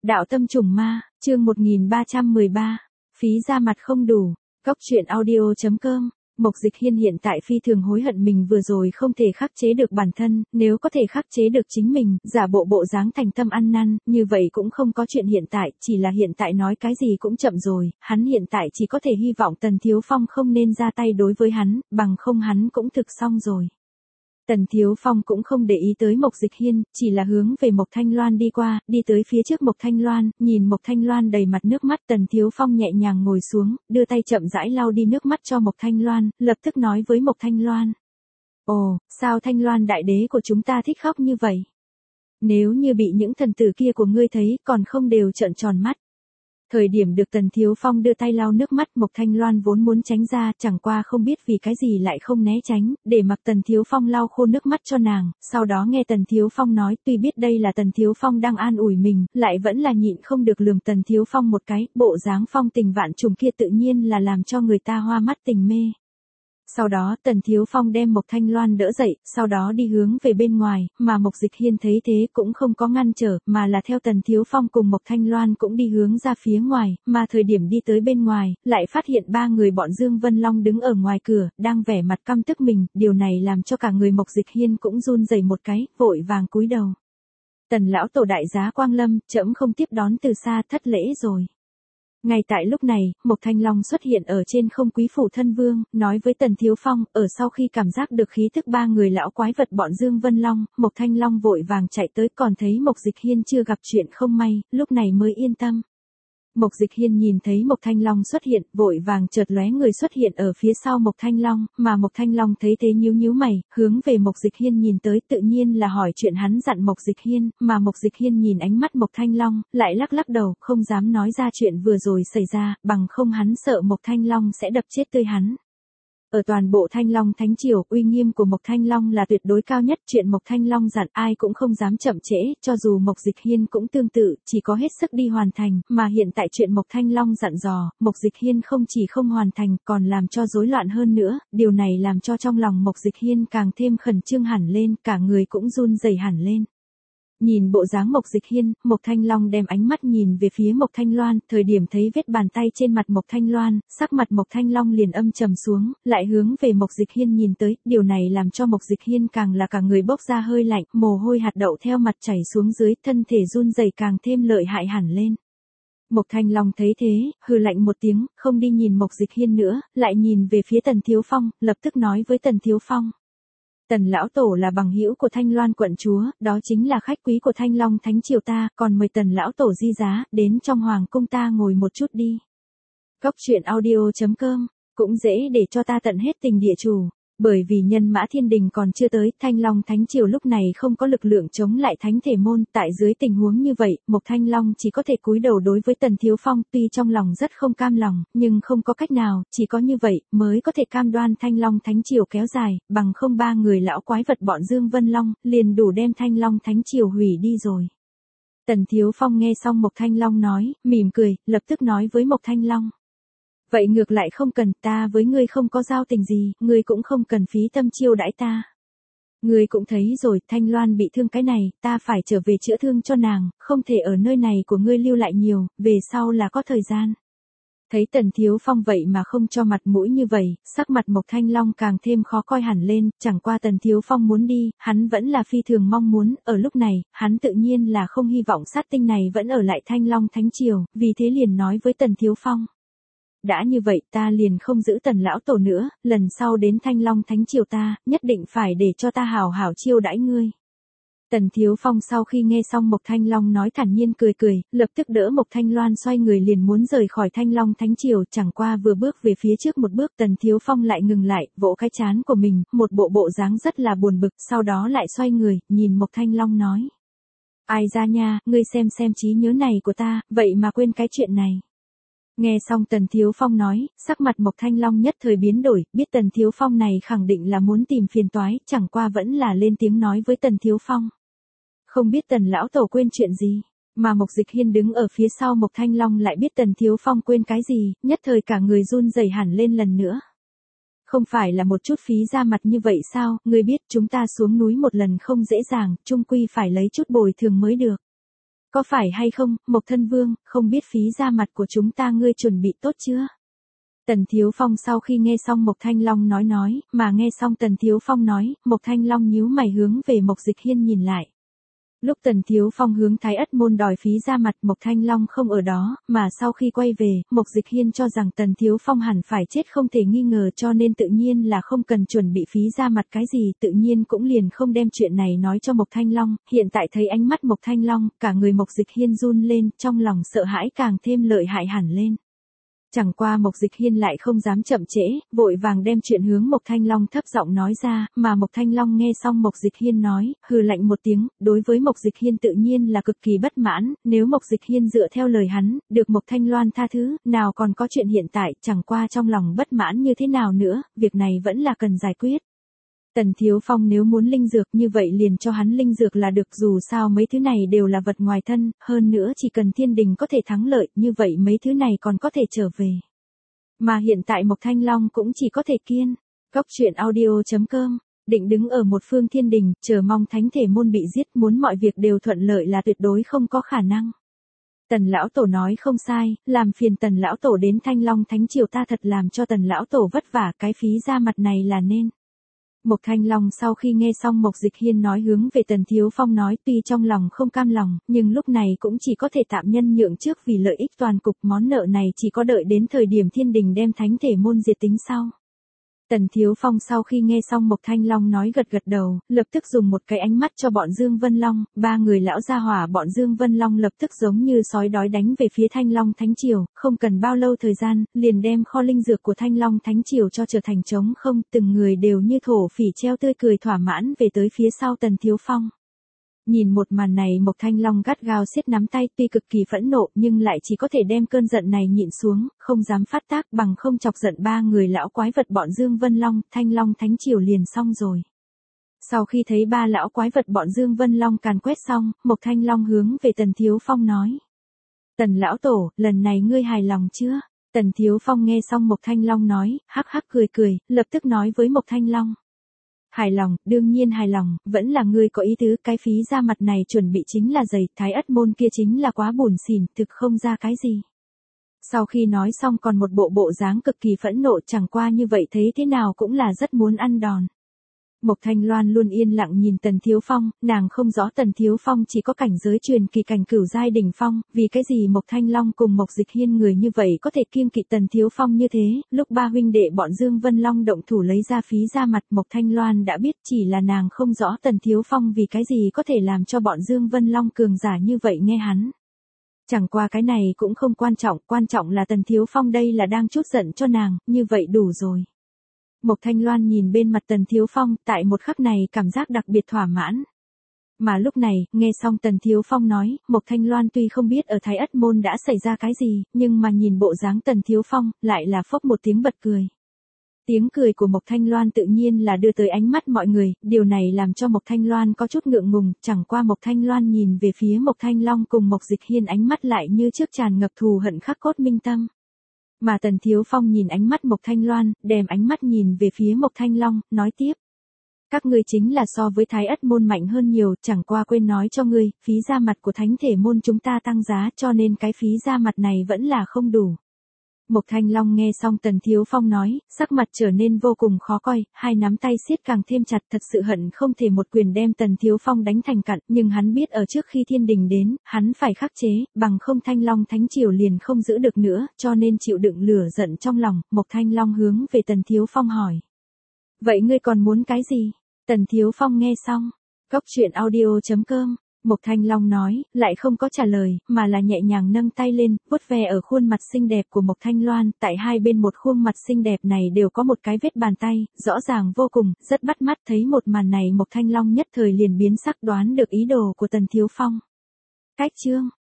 Đạo tâm trùng ma, chương 1313. Phí ra mặt không đủ. Góc truyện audio.com. Mộc Dịch Hiên hiện tại phi thường hối hận mình vừa rồi không thể khắc chế được bản thân, nếu có thể khắc chế được chính mình, giả bộ bộ dáng thành tâm ăn năn, như vậy cũng không có chuyện hiện tại, chỉ là hiện tại nói cái gì cũng chậm rồi, hắn hiện tại chỉ có thể hy vọng Tần Thiếu Phong không nên ra tay đối với hắn, bằng không hắn cũng thực xong rồi. Tần Thiếu Phong cũng không để ý tới Mộc Dịch Hiên, chỉ là hướng về Mộc Thanh Loan đi qua, đi tới phía trước Mộc Thanh Loan, nhìn Mộc Thanh Loan đầy mặt nước mắt, Tần Thiếu Phong nhẹ nhàng ngồi xuống, đưa tay chậm rãi lau đi nước mắt cho Mộc Thanh Loan, lập tức nói với Mộc Thanh Loan. Ồ, sao Thanh Loan đại đế của chúng ta thích khóc như vậy? Nếu như bị những thần tử kia của ngươi thấy, còn không đều trợn tròn mắt. Thời điểm được Tần Thiếu Phong đưa tay lau nước mắt, Mộc Thanh Loan vốn muốn tránh ra, chẳng qua không biết vì cái gì lại không né tránh, để mặc Tần Thiếu Phong lau khô nước mắt cho nàng, sau đó nghe Tần Thiếu Phong nói, tuy biết đây là Tần Thiếu Phong đang an ủi mình, lại vẫn là nhịn không được lườm Tần Thiếu Phong một cái, bộ dáng phong tình vạn trùng kia tự nhiên là làm cho người ta hoa mắt tình mê. Sau đó Tần Thiếu Phong đem Mộc Thanh Loan đỡ dậy, sau đó đi hướng về bên ngoài, mà Mộc Dịch Hiên thấy thế cũng không có ngăn trở, mà là theo Tần Thiếu Phong cùng Mộc Thanh Loan cũng đi hướng ra phía ngoài, mà thời điểm đi tới bên ngoài, lại phát hiện ba người bọn Dương Vân Long đứng ở ngoài cửa, đang vẻ mặt căm tức mình, điều này làm cho cả người Mộc Dịch Hiên cũng run rẩy một cái, vội vàng cúi đầu. Tần lão tổ đại giá Quang Lâm, trẫm không tiếp đón từ xa, thất lễ rồi. Ngay tại lúc này, Mộc Thanh Long xuất hiện ở trên không quý phủ thân vương, nói với Tần Thiếu Phong, ở sau khi cảm giác được khí thức ba người lão quái vật bọn Dương Vân Long, Mộc Thanh Long vội vàng chạy tới, còn thấy Mộc Dịch Hiên chưa gặp chuyện không may, lúc này mới yên tâm. Mộc Dịch Hiên nhìn thấy Mộc Thanh Long xuất hiện, vội vàng chợt lóe người xuất hiện ở phía sau Mộc Thanh Long, mà Mộc Thanh Long thấy thế nhíu nhíu mày, hướng về Mộc Dịch Hiên nhìn tới, tự nhiên là hỏi chuyện hắn dặn Mộc Dịch Hiên, mà Mộc Dịch Hiên nhìn ánh mắt Mộc Thanh Long, lại lắc lắc đầu, không dám nói ra chuyện vừa rồi xảy ra, bằng không hắn sợ Mộc Thanh Long sẽ đập chết tươi hắn. Ở toàn bộ Thanh Long Thánh Triều, uy nghiêm của Mộc Thanh Long là tuyệt đối cao nhất, chuyện Mộc Thanh Long dặn ai cũng không dám chậm trễ, cho dù Mộc Dịch Hiên cũng tương tự, chỉ có hết sức đi hoàn thành, mà hiện tại chuyện Mộc Thanh Long dặn dò, Mộc Dịch Hiên không chỉ không hoàn thành, còn làm cho rối loạn hơn nữa, điều này làm cho trong lòng Mộc Dịch Hiên càng thêm khẩn trương hẳn lên, cả người cũng run rẩy hẳn lên. Nhìn bộ dáng Mộc Dịch Hiên, Mộc Thanh Long đem ánh mắt nhìn về phía Mộc Thanh Loan, thời điểm thấy vết bàn tay trên mặt Mộc Thanh Loan, sắc mặt Mộc Thanh Long liền âm trầm xuống, lại hướng về Mộc Dịch Hiên nhìn tới, điều này làm cho Mộc Dịch Hiên càng là cả người bốc ra hơi lạnh, mồ hôi hạt đậu theo mặt chảy xuống dưới, thân thể run rẩy càng thêm lợi hại hẳn lên. Mộc Thanh Long thấy thế, hừ lạnh một tiếng, không đi nhìn Mộc Dịch Hiên nữa, lại nhìn về phía Tần Thiếu Phong, lập tức nói với Tần Thiếu Phong. Tần lão tổ là bằng hữu của Thanh Loan quận chúa, đó chính là khách quý của Thanh Long Thánh Triều ta, còn mời Tần lão tổ di giá, đến trong hoàng cung ta ngồi một chút đi. Góc truyện audio.com, cũng dễ để cho ta tận hết tình địa chủ. Bởi vì nhân mã thiên đình còn chưa tới, Thanh Long Thánh Triều lúc này không có lực lượng chống lại thánh thể môn, tại dưới tình huống như vậy, Mộc Thanh Long chỉ có thể cúi đầu đối với Tần Thiếu Phong, tuy trong lòng rất không cam lòng, nhưng không có cách nào, chỉ có như vậy, mới có thể cam đoan Thanh Long Thánh Triều kéo dài, bằng không ba người lão quái vật bọn Dương Vân Long, liền đủ đem Thanh Long Thánh Triều hủy đi rồi. Tần Thiếu Phong nghe xong Mộc Thanh Long nói, mỉm cười, lập tức nói với Mộc Thanh Long. Vậy ngược lại không cần, ta với ngươi không có giao tình gì, ngươi cũng không cần phí tâm chiêu đãi ta. Ngươi cũng thấy rồi, Thanh Loan bị thương cái này, ta phải trở về chữa thương cho nàng, không thể ở nơi này của ngươi lưu lại nhiều, về sau là có thời gian. Thấy Tần Thiếu Phong vậy mà không cho mặt mũi như vậy, sắc mặt Mộc Thanh Long càng thêm khó coi hẳn lên, chẳng qua Tần Thiếu Phong muốn đi, hắn vẫn là phi thường mong muốn, ở lúc này, hắn tự nhiên là không hy vọng sát tinh này vẫn ở lại Thanh Long Thánh Triều, vì thế liền nói với Tần Thiếu Phong. Đã như vậy ta liền không giữ Tần lão tổ nữa, lần sau đến Thanh Long Thánh Triều ta, nhất định phải để cho ta hảo hảo chiêu đãi ngươi. Tần Thiếu Phong sau khi nghe xong Mộc Thanh Long nói thản nhiên cười cười, lập tức đỡ Mộc Thanh Loan xoay người liền muốn rời khỏi Thanh Long Thánh Triều, chẳng qua vừa bước về phía trước một bước Tần Thiếu Phong lại ngừng lại, vỗ cái trán của mình, một bộ dáng rất là buồn bực, sau đó lại xoay người, nhìn Mộc Thanh Long nói. Ai ra nha, ngươi xem trí nhớ này của ta, vậy mà quên cái chuyện này. Nghe xong Tần Thiếu Phong nói, sắc mặt Mộc Thanh Long nhất thời biến đổi, biết Tần Thiếu Phong này khẳng định là muốn tìm phiền toái, chẳng qua vẫn là lên tiếng nói với Tần Thiếu Phong. Không biết Tần lão tổ quên chuyện gì, mà Mộc Dịch Hiên đứng ở phía sau Mộc Thanh Long lại biết Tần Thiếu Phong quên cái gì, nhất thời cả người run rẩy hẳn lên lần nữa. Không phải là một chút phí ra mặt như vậy sao, ngươi biết chúng ta xuống núi một lần không dễ dàng, chung quy phải lấy chút bồi thường mới được. Có phải hay không, Mộc Thân Vương, không biết phí ra mặt của chúng ta ngươi chuẩn bị tốt chưa? Tần Thiếu Phong sau khi nghe xong Mộc Thanh Long nói, mà nghe xong Tần Thiếu Phong nói, Mộc Thanh Long nhíu mày hướng về Mộc Dịch Hiên nhìn lại. Lúc Tần Thiếu Phong hướng Thái Ất Môn đòi phí ra mặt Mộc Thanh Long không ở đó, mà sau khi quay về, Mộc Dịch Hiên cho rằng Tần Thiếu Phong hẳn phải chết không thể nghi ngờ cho nên tự nhiên là không cần chuẩn bị phí ra mặt cái gì, tự nhiên cũng liền không đem chuyện này nói cho Mộc Thanh Long, hiện tại thấy ánh mắt Mộc Thanh Long, cả người Mộc Dịch Hiên run lên, trong lòng sợ hãi càng thêm lợi hại hẳn lên. Chẳng qua Mộc Dịch Hiên lại không dám chậm trễ, vội vàng đem chuyện hướng Mộc Thanh Long thấp giọng nói ra, mà Mộc Thanh Long nghe xong Mộc Dịch Hiên nói, hừ lạnh một tiếng, đối với Mộc Dịch Hiên tự nhiên là cực kỳ bất mãn, nếu Mộc Dịch Hiên dựa theo lời hắn, được Mộc Thanh Loan tha thứ, nào còn có chuyện hiện tại, chẳng qua trong lòng bất mãn như thế nào nữa, việc này vẫn là cần giải quyết. Tần Thiếu Phong nếu muốn linh dược như vậy liền cho hắn linh dược là được, dù sao mấy thứ này đều là vật ngoài thân, hơn nữa chỉ cần thiên đình có thể thắng lợi như vậy mấy thứ này còn có thể trở về. Mà hiện tại Mộc Thanh Long cũng chỉ có thể kiên. Góc truyện audio.com, định đứng ở một phương thiên đình, chờ mong thánh thể môn bị giết, muốn mọi việc đều thuận lợi là tuyệt đối không có khả năng. Tần lão tổ nói không sai, làm phiền Tần lão tổ đến Thanh Long Thánh Triều ta thật làm cho Tần lão tổ vất vả, cái phí ra mặt này là nên. Mộc Thanh Long sau khi nghe xong Mộc Dịch Hiên nói hướng về Tần Thiếu Phong nói, tuy trong lòng không cam lòng, nhưng lúc này cũng chỉ có thể tạm nhân nhượng trước vì lợi ích toàn cục, món nợ này chỉ có đợi đến thời điểm thiên đình đem thánh thể môn diệt tính sau. Tần Thiếu Phong sau khi nghe xong Mộc Thanh Long nói gật gật đầu, lập tức dùng một cái ánh mắt cho bọn Dương Vân Long, ba người lão gia hỏa bọn Dương Vân Long lập tức giống như sói đói đánh về phía Thanh Long Thánh Triều, không cần bao lâu thời gian, liền đem kho linh dược của Thanh Long Thánh Triều cho trở thành trống không, từng người đều như thổ phỉ treo tươi cười thỏa mãn về tới phía sau Tần Thiếu Phong. Nhìn một màn này Mộc Thanh Long gắt gao siết nắm tay, tuy cực kỳ phẫn nộ nhưng lại chỉ có thể đem cơn giận này nhịn xuống, không dám phát tác, bằng không chọc giận ba người lão quái vật bọn Dương Vân Long, Thanh Long Thánh Triều liền xong rồi. Sau khi thấy ba lão quái vật bọn Dương Vân Long càn quét xong, Mộc Thanh Long hướng về Tần Thiếu Phong nói. Tần lão tổ, lần này ngươi hài lòng chưa? Tần Thiếu Phong nghe xong Mộc Thanh Long nói, hắc hắc cười, lập tức nói với Mộc Thanh Long. Hài lòng, đương nhiên hài lòng, vẫn là ngươi có ý tứ, cái phí ra mặt này chuẩn bị chính là giày, Thái Ất Môn kia chính là quá buồn xỉn, thực không ra cái gì. Sau khi nói xong còn một bộ dáng cực kỳ phẫn nộ, chẳng qua như vậy thấy thế nào cũng là rất muốn ăn đòn. Mộc Thanh Loan luôn yên lặng nhìn Tần Thiếu Phong, nàng không rõ Tần Thiếu Phong chỉ có cảnh giới truyền kỳ cảnh cửu giai đỉnh phong, vì cái gì Mộc Thanh Long cùng Mộc Dịch Hiên người như vậy có thể kiêng kỵ Tần Thiếu Phong như thế, lúc ba huynh đệ bọn Dương Vân Long động thủ lấy ra phí ra mặt Mộc Thanh Loan đã biết, chỉ là nàng không rõ Tần Thiếu Phong vì cái gì có thể làm cho bọn Dương Vân Long cường giả như vậy nghe hắn. Chẳng qua cái này cũng không quan trọng là Tần Thiếu Phong đây là đang trút giận cho nàng, như vậy đủ rồi. Mộc Thanh Loan nhìn bên mặt Tần Thiếu Phong, tại một khắc này cảm giác đặc biệt thỏa mãn. Mà lúc này, nghe xong Tần Thiếu Phong nói, Mộc Thanh Loan tuy không biết ở Thái Ất Môn đã xảy ra cái gì, nhưng mà nhìn bộ dáng Tần Thiếu Phong, lại là phốc một tiếng bật cười. Tiếng cười của Mộc Thanh Loan tự nhiên là đưa tới ánh mắt mọi người, điều này làm cho Mộc Thanh Loan có chút ngượng ngùng, chẳng qua Mộc Thanh Loan nhìn về phía Mộc Thanh Long cùng Mộc Dịch Hiên ánh mắt lại như trước tràn ngập thù hận khắc cốt minh tâm. Mà Tần Thiếu Phong nhìn ánh mắt Mộc Thanh Loan, đem ánh mắt nhìn về phía Mộc Thanh Long, nói tiếp. Các ngươi chính là so với Thái Ất Môn mạnh hơn nhiều, chẳng qua quên nói cho ngươi, phí ra mặt của thánh thể môn chúng ta tăng giá cho nên cái phí ra mặt này vẫn là không đủ. Mộc Thanh Long nghe xong Tần Thiếu Phong nói, sắc mặt trở nên vô cùng khó coi, hai nắm tay siết càng thêm chặt, thật sự hận không thể một quyền đem Tần Thiếu Phong đánh thành cặn, nhưng hắn biết ở trước khi thiên đình đến, hắn phải khắc chế, bằng không Thanh Long Thánh Triều liền không giữ được nữa, cho nên chịu đựng lửa giận trong lòng, Mộc Thanh Long hướng về Tần Thiếu Phong hỏi. Vậy ngươi còn muốn cái gì? Tần Thiếu Phong nghe xong, góc truyện audio.com. Mộc Thanh Long nói, lại không có trả lời, mà là nhẹ nhàng nâng tay lên, vuốt ve ở khuôn mặt xinh đẹp của Mộc Thanh Loan, tại hai bên một khuôn mặt xinh đẹp này đều có một cái vết bàn tay, rõ ràng vô cùng, rất bắt mắt, thấy một màn này Mộc Thanh Long nhất thời liền biến sắc, đoán được ý đồ của Tần Thiếu Phong. Cách chương